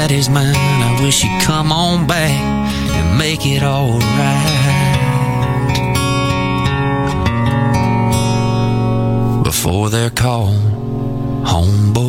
that is mine. I wish you'd come on back and make it all right before they're called homeboy.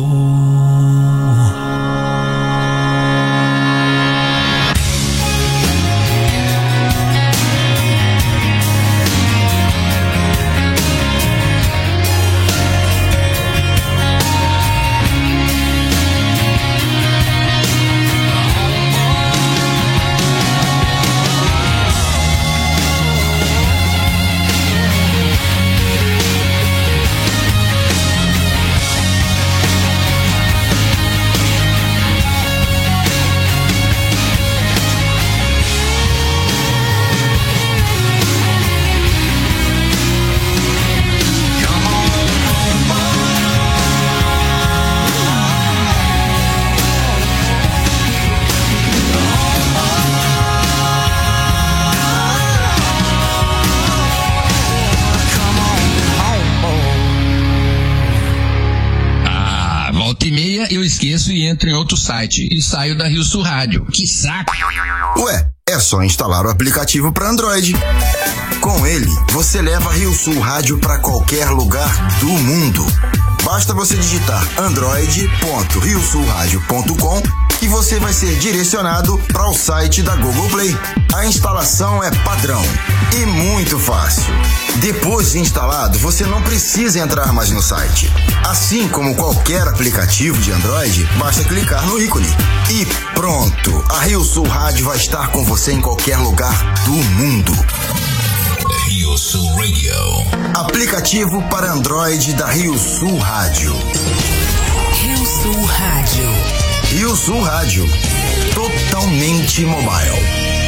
Eu esqueço e entro em outro site e saio da Rio Sul Rádio. Que saco! Ué, é só instalar o aplicativo para Android. Com ele, você leva a Rio Sul Rádio para qualquer lugar do mundo. Basta você digitar android.riosulradio.com e você vai ser direcionado para o site da Google Play. A instalação é padrão e muito fácil. Depois de instalado, você não precisa entrar mais no site. Assim como qualquer aplicativo de Android, basta clicar no ícone. E pronto, a Rio Sul Rádio vai estar com você em qualquer lugar do mundo. Rio Sul Radio. Aplicativo para Android da Rio Sul Rádio. Rio Sul Rádio. Rio Sul Rádio. Totalmente mobile.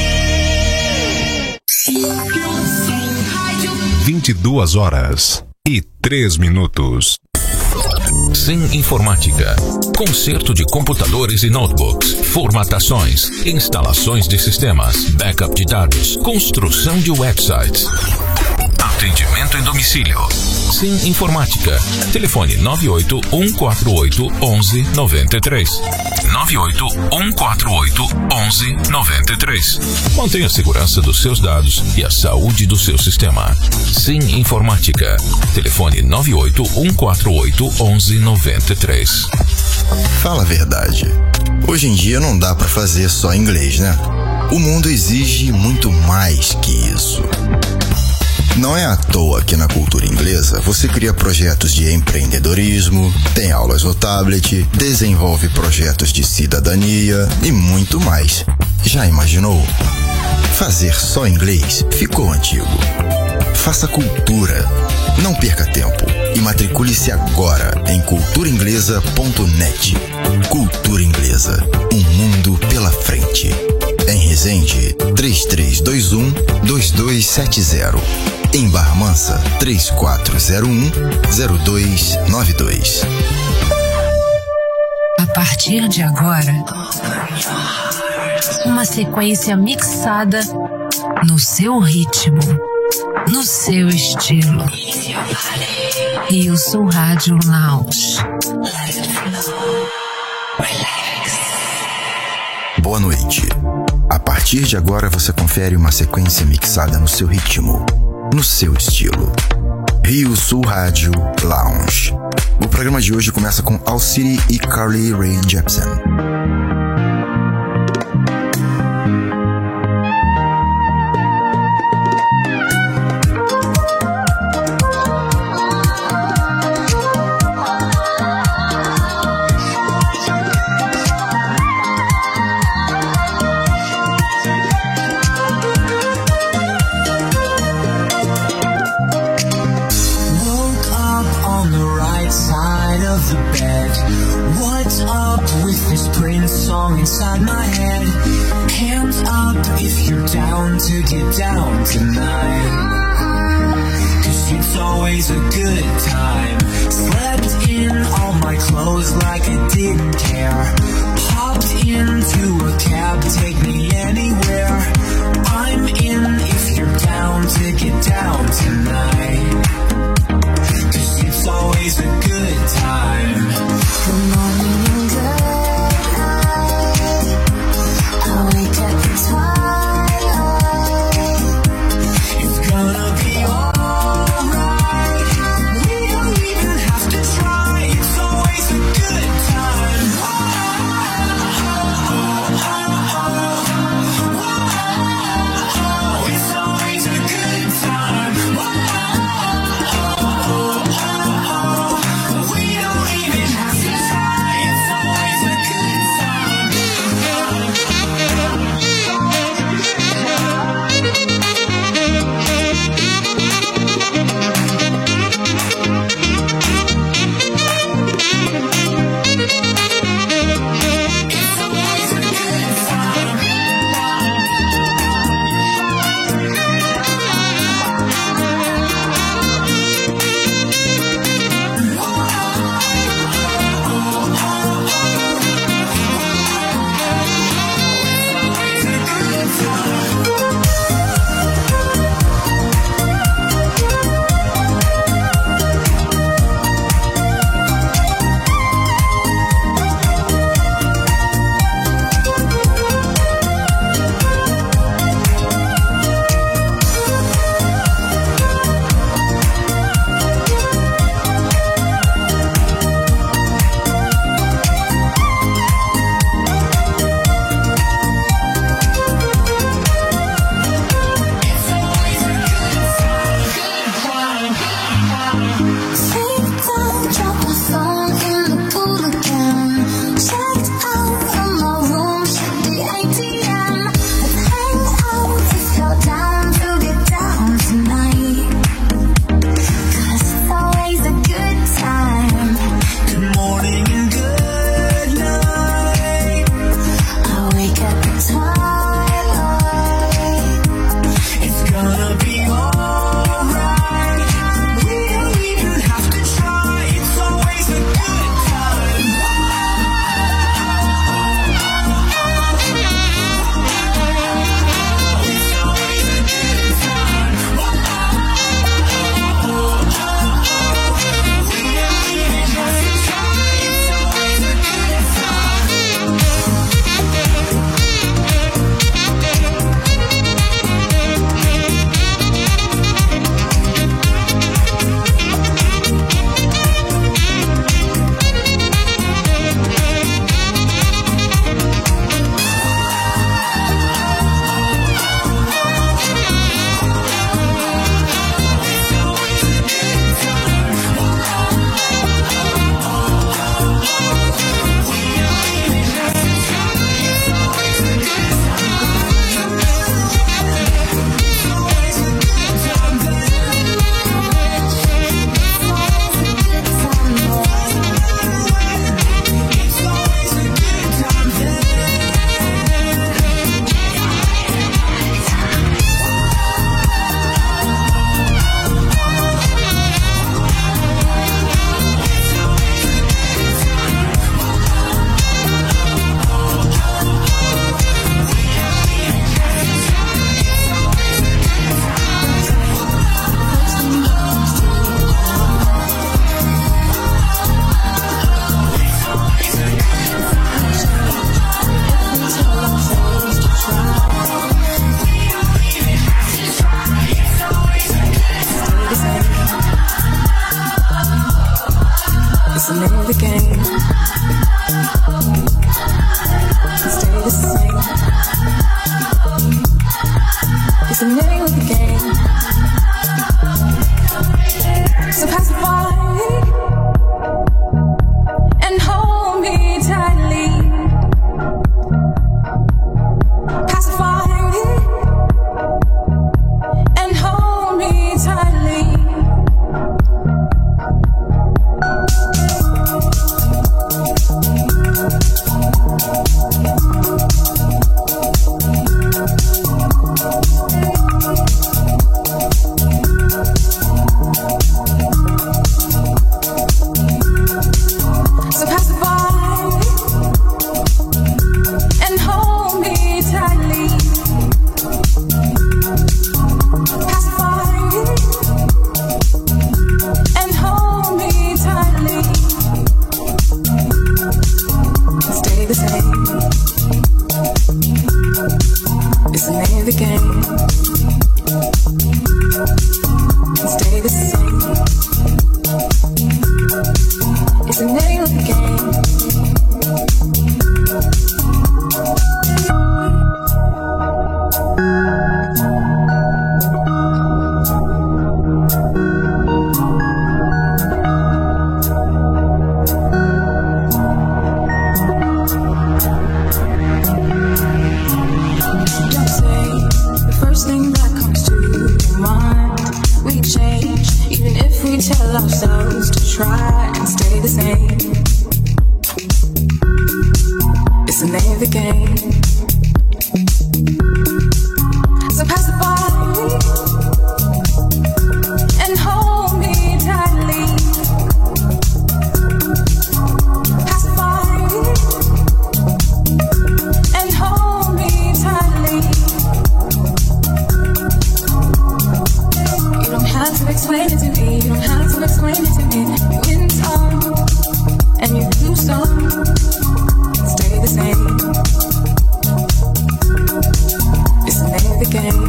22h03. Sim Informática. Conserto de computadores e notebooks, formatações, instalações de sistemas, backup de dados, construção de websites. Atendimento em domicílio. Sim Informática. Telefone 981481193. 981481193. Mantenha a segurança dos seus dados e a saúde do seu sistema. Sim Informática. Telefone 981481193. Fala a verdade. Hoje em dia não dá pra fazer só inglês, né? O mundo exige muito mais que isso. Não é à toa que na cultura inglesa você cria projetos de empreendedorismo, tem aulas no tablet, desenvolve projetos de cidadania e muito mais. Já imaginou? Fazer só inglês ficou antigo. Faça cultura. Não perca tempo e matricule-se agora em culturainglesa.net. Cultura Inglesa, um mundo pela frente. Em Resende, 3321-2270. Em Barra Mansa, 3401-0292. A partir de agora, uma sequência mixada no seu ritmo, no seu estilo. Rio Sul Rádio Lounge. Boa noite. A partir de agora você confere uma sequência mixada no seu ritmo, no seu estilo. Rio Sul Rádio Lounge. O programa de hoje começa com Owl City e Carly Rae Jepsen. Inside my head, hands up if you're down to get down tonight. 'Cause it's always a good time. Slept in all my clothes like I didn't care. Popped into a cab, take me anywhere. I'm in if you're down to get down tonight. 'Cause it's always a good time. The morning and It's the name of the game. So pass it by and hold me tightly. Pacify and hold me tightly. So pacify and hold me tightly. Pacify and hold me tightly. Stay the same. It's the name of the game. Stay the same. It's the name of the game. Don't say the first thing that comes to your mind. We change, even if we tell ourselves to try and stay the same. It's the name of the game. So pacify and hold me tightly. Pacify and hold me tightly. You don't have to explain it to me. You don't have to explain it to me. You win some and you lose some. Stay the same. It's the name of the game.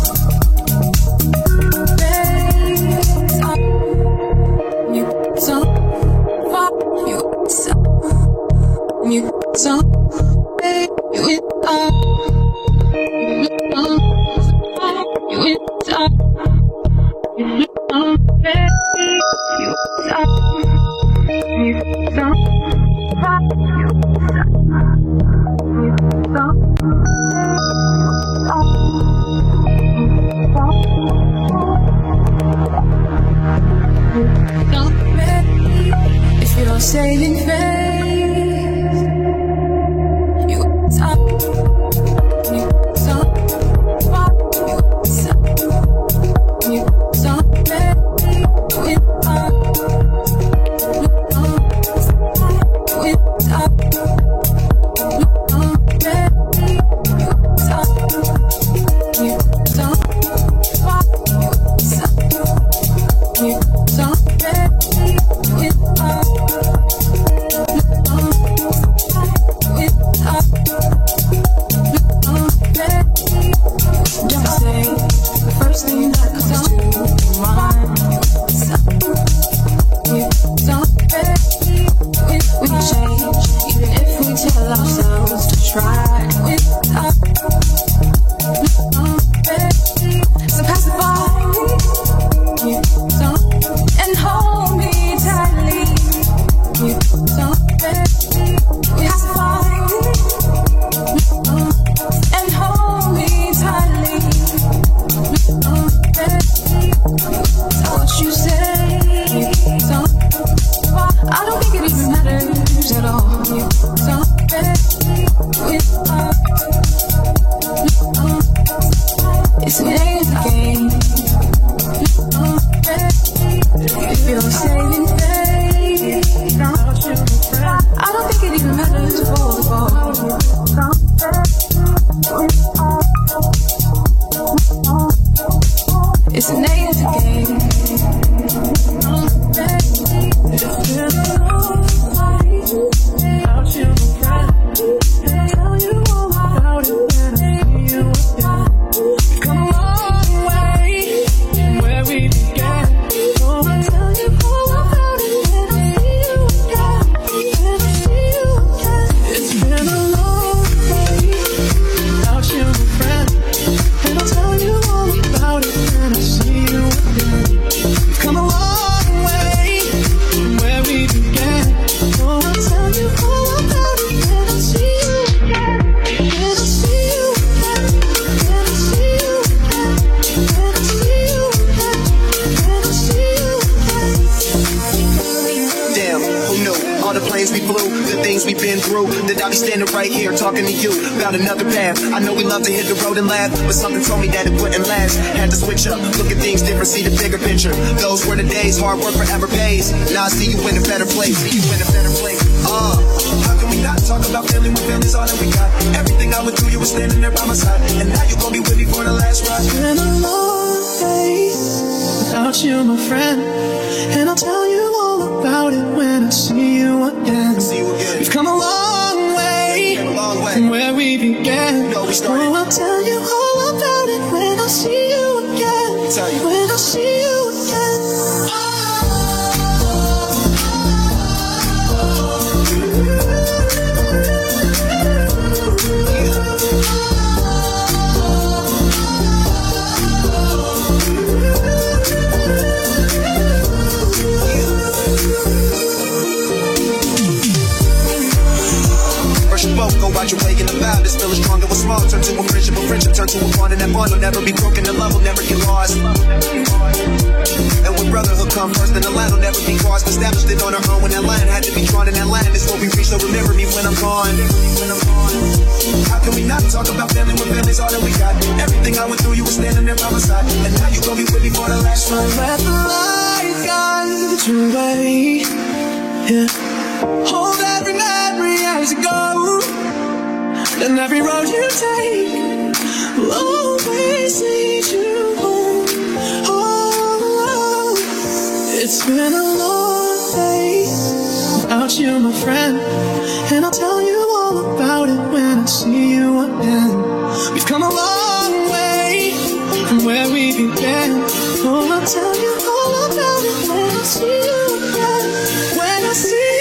You some, you some, you some, you win some, you win some. If you're saving faith, you stop. You stop. You stop. You stop. It's the name of the game. Tell you all about it when I see you again. Come a long way from where we began. So I'll tell you all about it when I see you again. When I see you again. It's been a long day without you, my friend. And I'll tell you all been through, that I'll be standing right here talking to you about another path. I know we love to hit the road and laugh, but something told me that it wouldn't last. Had to switch up, look at things different, see the bigger picture. Those were the days, hard work forever pays. Now I see you in a better place, see you in a better place. How can we not talk about family when family's all that we got? Everything I went through, you were standing there by my side, and now you gon' be with me for the last ride. It's been a long day without you, my friend, and I'll tell you all about it when I see you again. We've come a long way from where we began. Oh, I'll tell you all about it when I see you again. When I see you again. Go out your way and about. This feeling strong and was small. Turn to a friendship turn to a bond. And that bond will never be broken. The love will never get lost. And when brotherhood come first, then the line will never be crossed. Established it on our own when that line had to be drawn. And that line is what we reach. So remember me when I'm gone. How can we not talk about family when family's all that we got? Everything I went through, you were standing there by my side, and now you gon' be with me for the last ride. Let the light guide your way. Yeah. Hold every memory as you go, and every road you take will always lead you home. Oh, it's been a long day without you, my friend, and I'll tell you all about it when I see you again. We've come a long way from where we began. Oh, I'll tell you all about it when I see you again. When I see you again.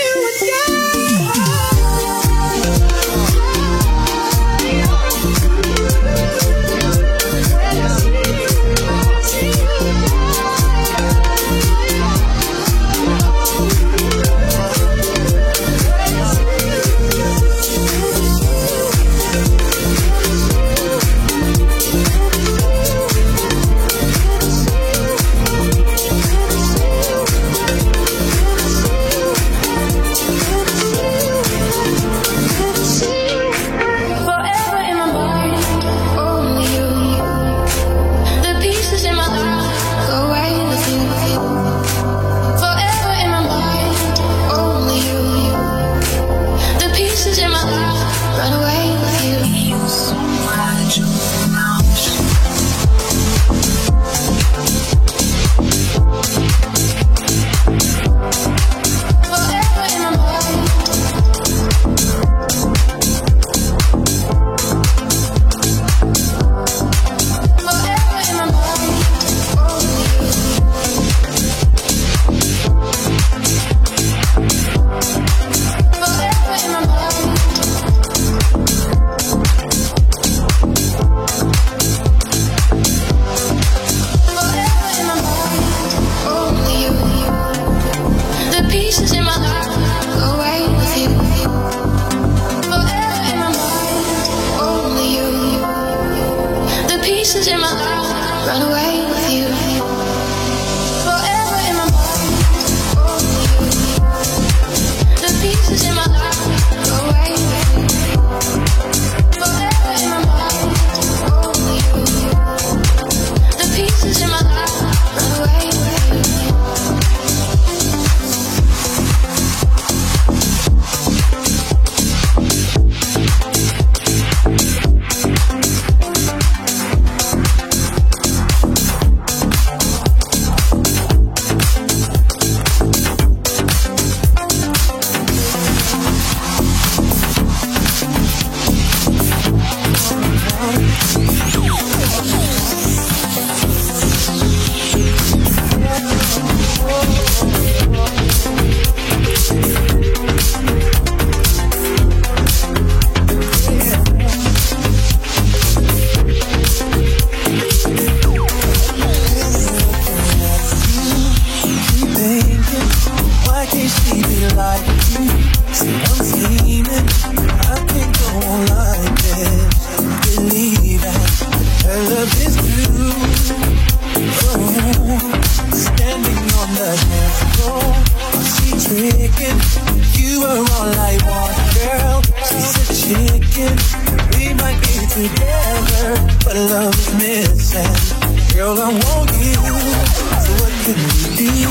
Girl, I want you. So what can we do?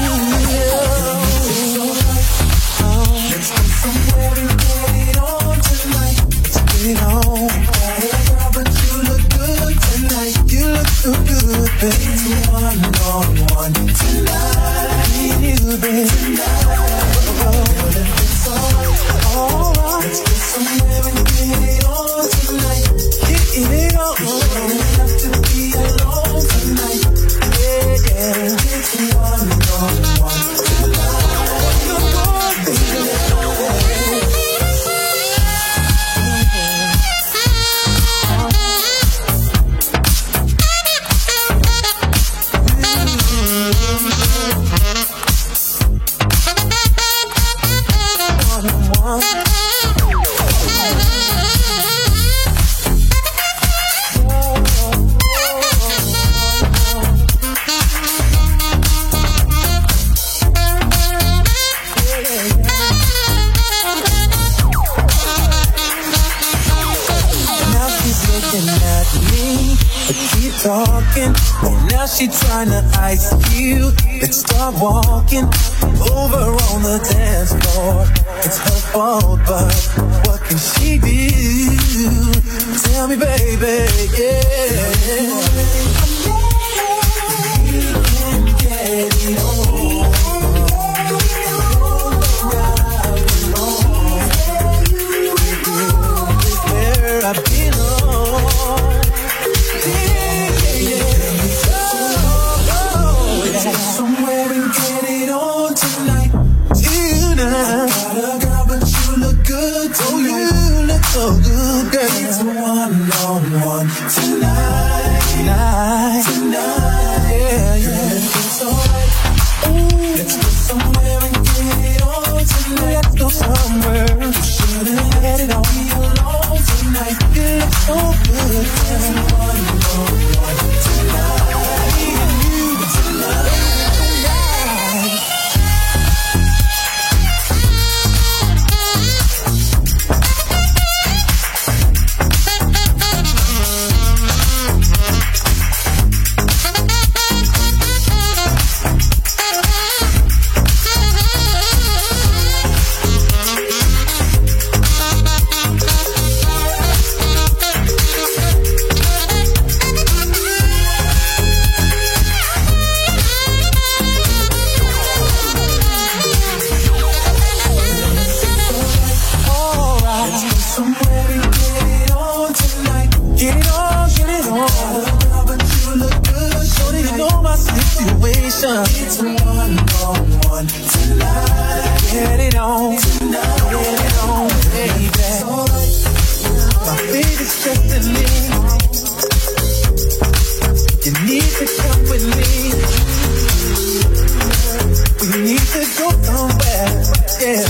Let's go somewhere and get it on tonight. Let's get it on. Girl, but you look good tonight. You look so good, baby. It's one-on-one tonight. Me and you, baby. It's alright. Let's go somewhere and get it on tonight. Get it on. Don't have to be alone tonight. Yeah. It's one-on-one tonight. Talking, and now she tryna ice you. Let's start walking over on the dance floor. It's her fault, but what can she do? Tell me, baby, yeah. You can get it on. Where I belong. Somewhere and get it on tonight. Tonight. Got a girl, but you look good. Oh, you look so good, girl. It's one-on-one tonight. Tonight. Yeah. It's alright. Ooh. Let's go somewhere and get it on tonight. Let's go somewhere. You shouldn't let it all be alone tonight. You look so good. It's one-on-one tonight. It's one-on-one tonight. Get it on tonight. Get it on, baby. My baby's stressing me. You need to come with me. We need to go somewhere. Yeah.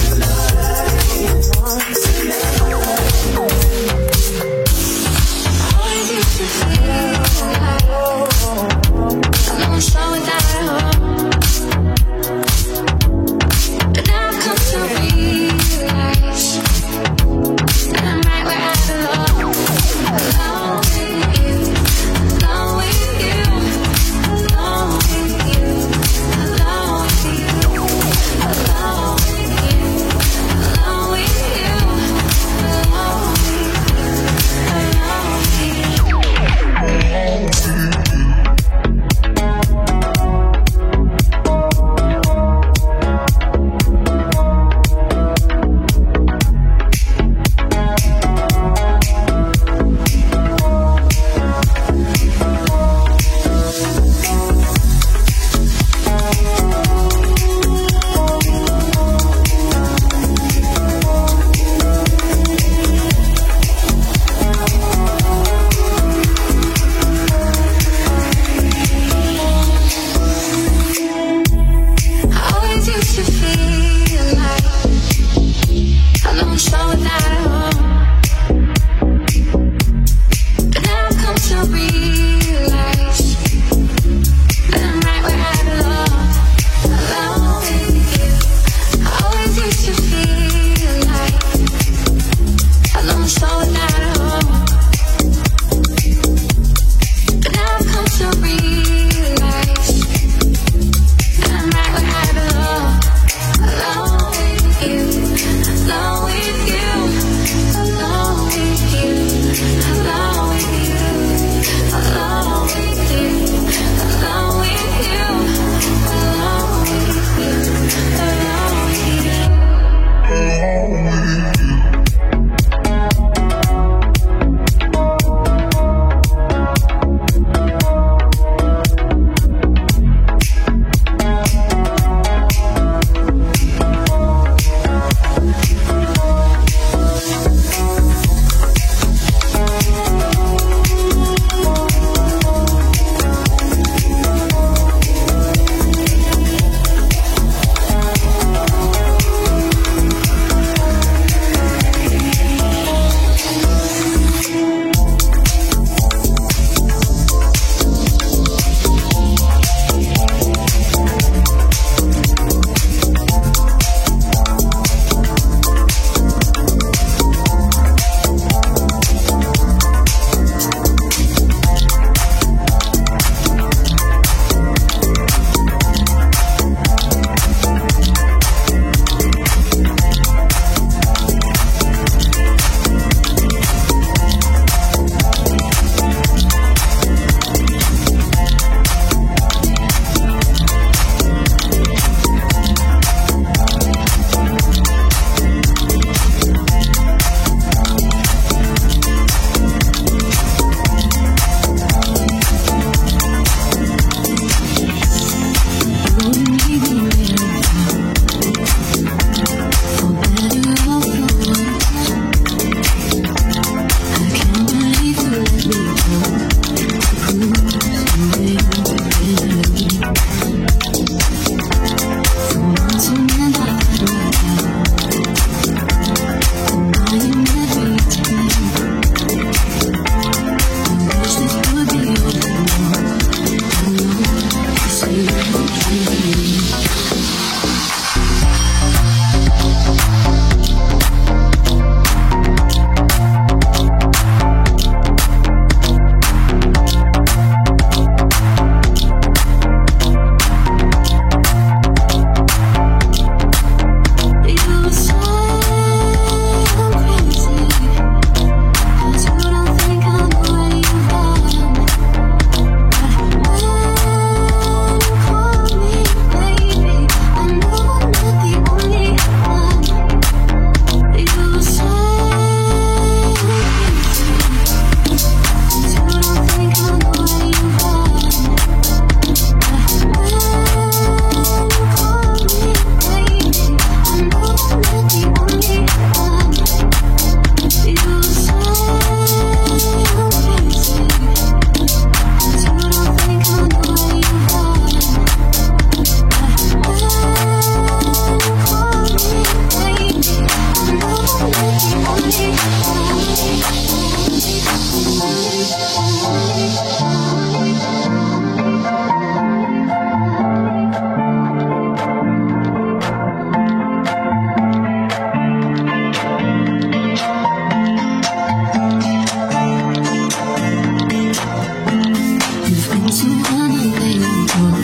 unavailable.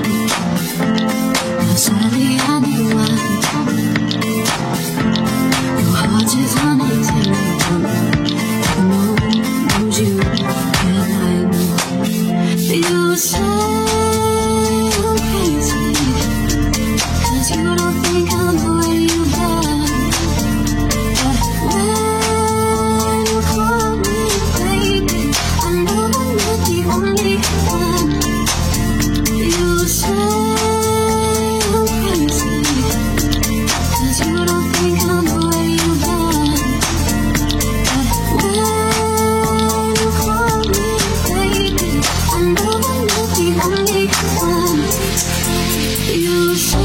Now sadly I know why. Your heart is unattainable. Knows you and I know. You say I'm crazy, 'cause you don't think I'm the way you are. But when you call me baby, I know I'm not the only one. You say I'm crazy, 'cause you don't think I'm the way you are. But when you call me baby, I know I'm not the only one. You say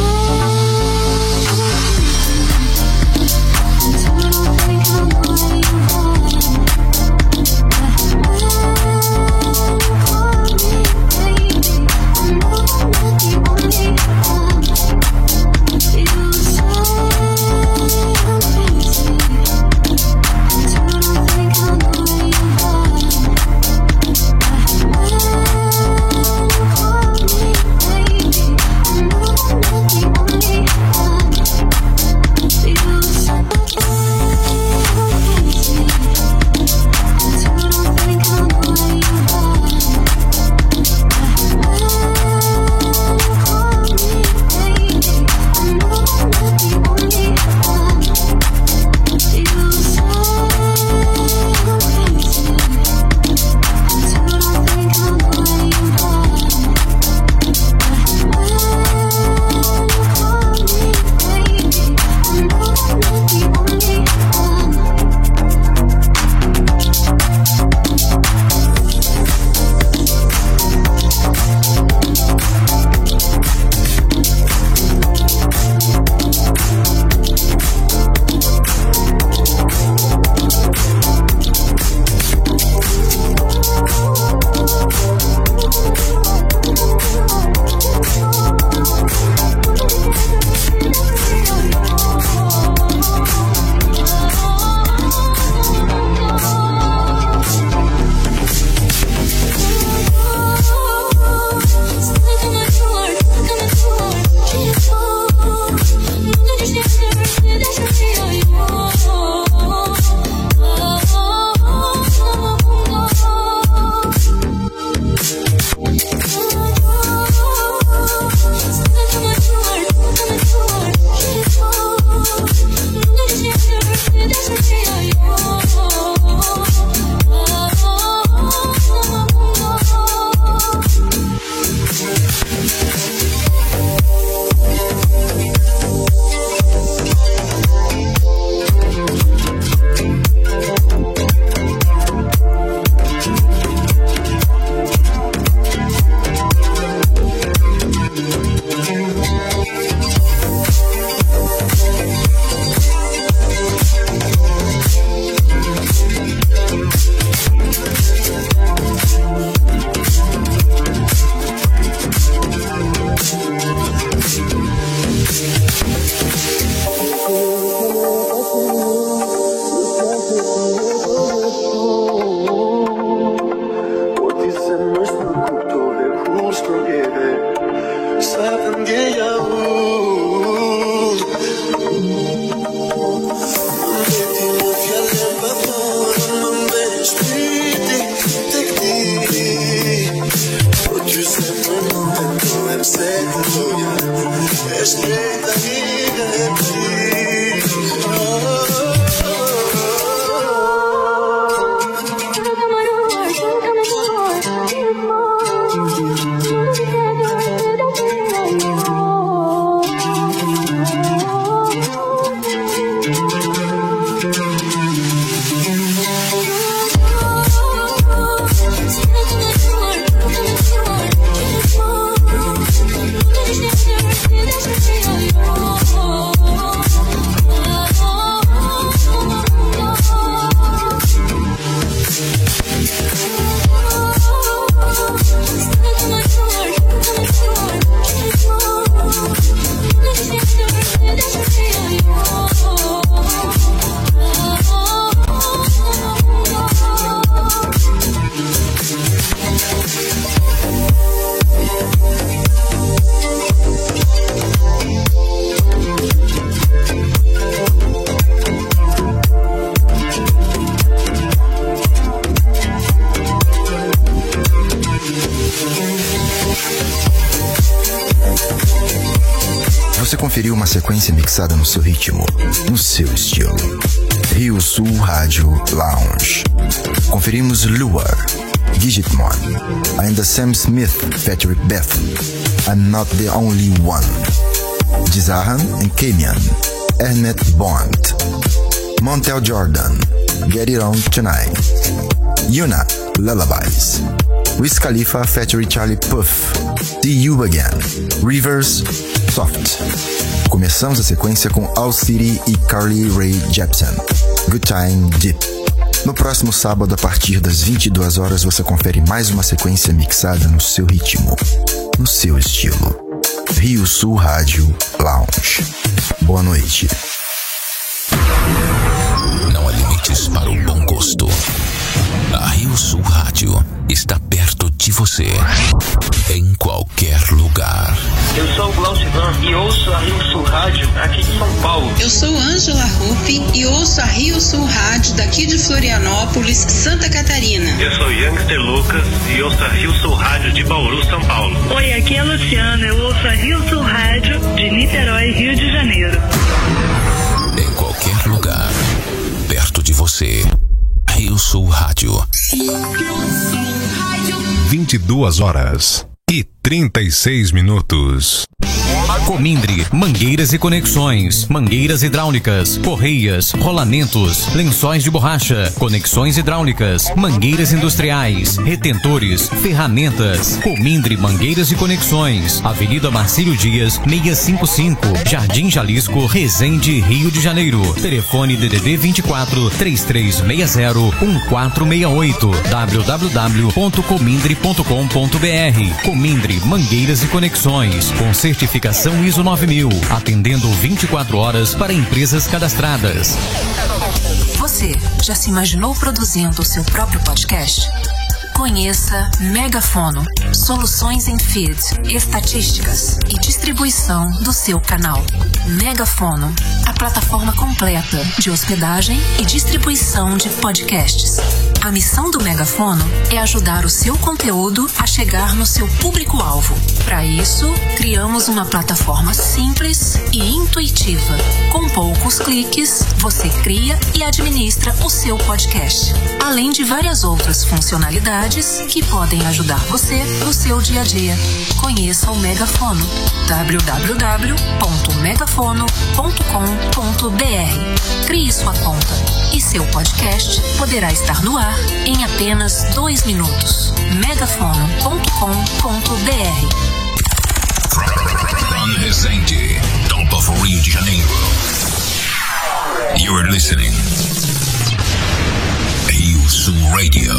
Você conferiu uma sequência mixada no seu ritmo, no seu estilo. Rio Sul Rádio Lounge. Conferimos Lure, Digitmon, ainda Sam Smith, Patrick Beth, I'm Not the Only One, Dizahan and Kamian, Ernest Bond, Montel Jordan, Get It On Tonight, Yuna, Lullabies, Wiz Khalifa, Featuring Charlie Puth, See You Again, Rivers, Soft. Começamos a sequência com All City e Carly Rae Jepsen, Good Time Deep. No próximo sábado, a partir das 22 horas, você confere mais uma sequência mixada no seu ritmo, no seu estilo. Rio Sul Rádio Lounge. Boa noite. Não há limites para o bom gosto. A Rio Sul Rádio está perto de você, em qualquer lugar. Eu sou o Glaucio e ouço a Rio Sul Rádio aqui de São Paulo. Eu sou Ângela Rufi e ouço a Rio Sul Rádio daqui de Florianópolis, Santa Catarina. Eu sou Youngster Lucas e ouço a Rio Sul Rádio de Bauru, São Paulo. Oi, aqui é a Luciana, eu ouço a Rio Sul Rádio de Niterói, Rio de Janeiro. Em qualquer lugar, perto de você. Rio Sul Rádio. 22 horas e 36 minutos. Comindre, mangueiras e conexões, mangueiras hidráulicas, correias, rolamentos, lençóis de borracha, conexões hidráulicas, mangueiras industriais, retentores, ferramentas. Comindre Mangueiras e Conexões, Avenida Marcílio Dias, 655, Jardim Jalisco, Resende, Rio de Janeiro. Telefone DDD 24 3360 1468, www.comindre.com.br. Comindre Mangueiras e Conexões, com certificação ISO 9000, atendendo 24 horas para empresas cadastradas. Você já se imaginou produzindo o seu próprio podcast? Conheça Megafono, soluções em feed, estatísticas e distribuição do seu canal. Megafono, a plataforma completa de hospedagem e distribuição de podcasts. A missão do Megafono é ajudar o seu conteúdo a chegar no seu público-alvo. Para isso, criamos uma plataforma simples e intuitiva. Com poucos cliques, você cria e administra o seu podcast, além de várias outras funcionalidades que podem ajudar você no seu dia a dia. Conheça o Megafono, www.megafono.com.br. Crie sua conta e seu podcast poderá estar no ar em apenas 2 minutos. megafono.com.br. From Resende, top of Rio de Janeiro. You're listening. Rio Sul Radio.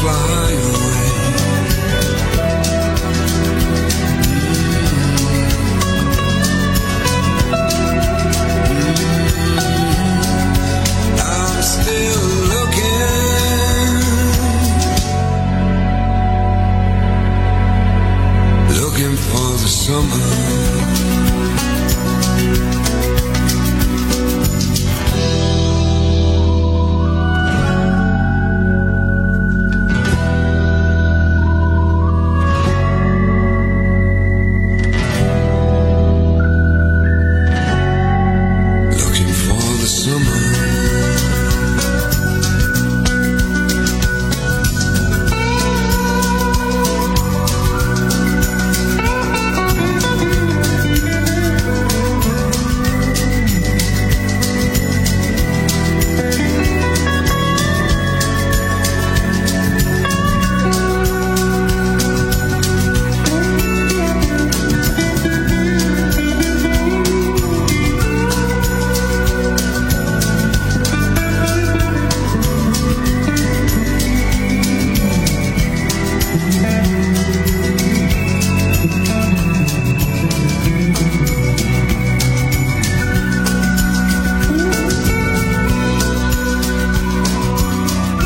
fly away. I'm still looking for the summer.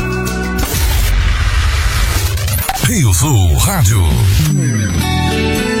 Rio Sul Rádio.